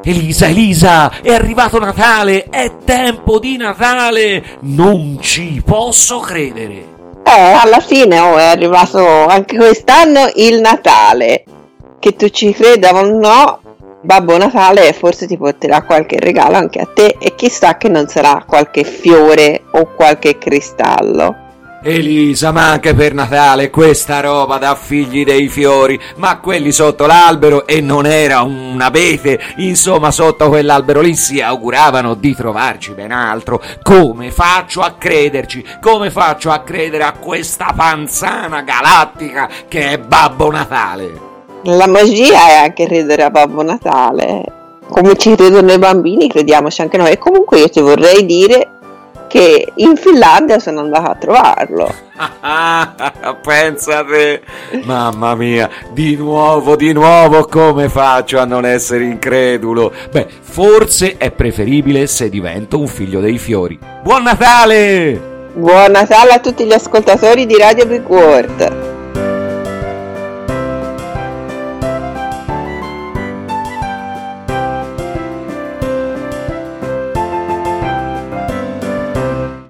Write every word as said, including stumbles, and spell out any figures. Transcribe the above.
Elisa, Elisa, è arrivato Natale, è tempo di Natale, non ci posso credere. Eh, alla fine oh, è arrivato anche quest'anno il Natale, che tu ci creda o no, Babbo Natale forse ti porterà qualche regalo anche a te e chissà che non sarà qualche fiore o qualche cristallo. Elisa, ma anche per Natale questa roba da figli dei fiori, ma quelli sotto l'albero e non era un abete, insomma sotto quell'albero lì si auguravano di trovarci ben altro. Come faccio a crederci? Come faccio a credere a questa panzana galattica che è Babbo Natale? La magia è anche credere a Babbo Natale, come ci credono i bambini crediamoci anche noi. E comunque io ti vorrei dire che in Finlandia sono andata a trovarlo. Pensate, mamma mia, di nuovo, di nuovo, come faccio a non essere incredulo? Beh, forse è preferibile se divento un figlio dei fiori. Buon Natale! Buon Natale a tutti gli ascoltatori di Radio Big World.